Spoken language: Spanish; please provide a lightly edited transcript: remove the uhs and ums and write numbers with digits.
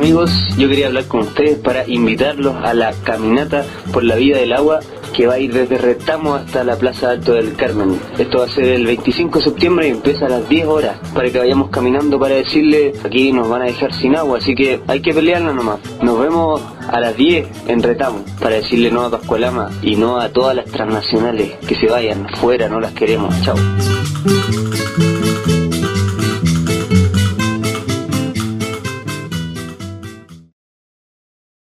amigos, yo quería hablar con ustedes para invitarlos a la caminata por la vida del agua que va a ir desde Retamo hasta la Plaza Alto del Carmen. Esto va a ser el 25 de septiembre y empieza a las 10 horas para que vayamos caminando para decirle aquí nos van a dejar sin agua, así que hay que pelearla nomás. Nos vemos a las 10 en Retamo para decirle no a Pascualama y no a todas las transnacionales que se vayan fuera, no las queremos. Chao.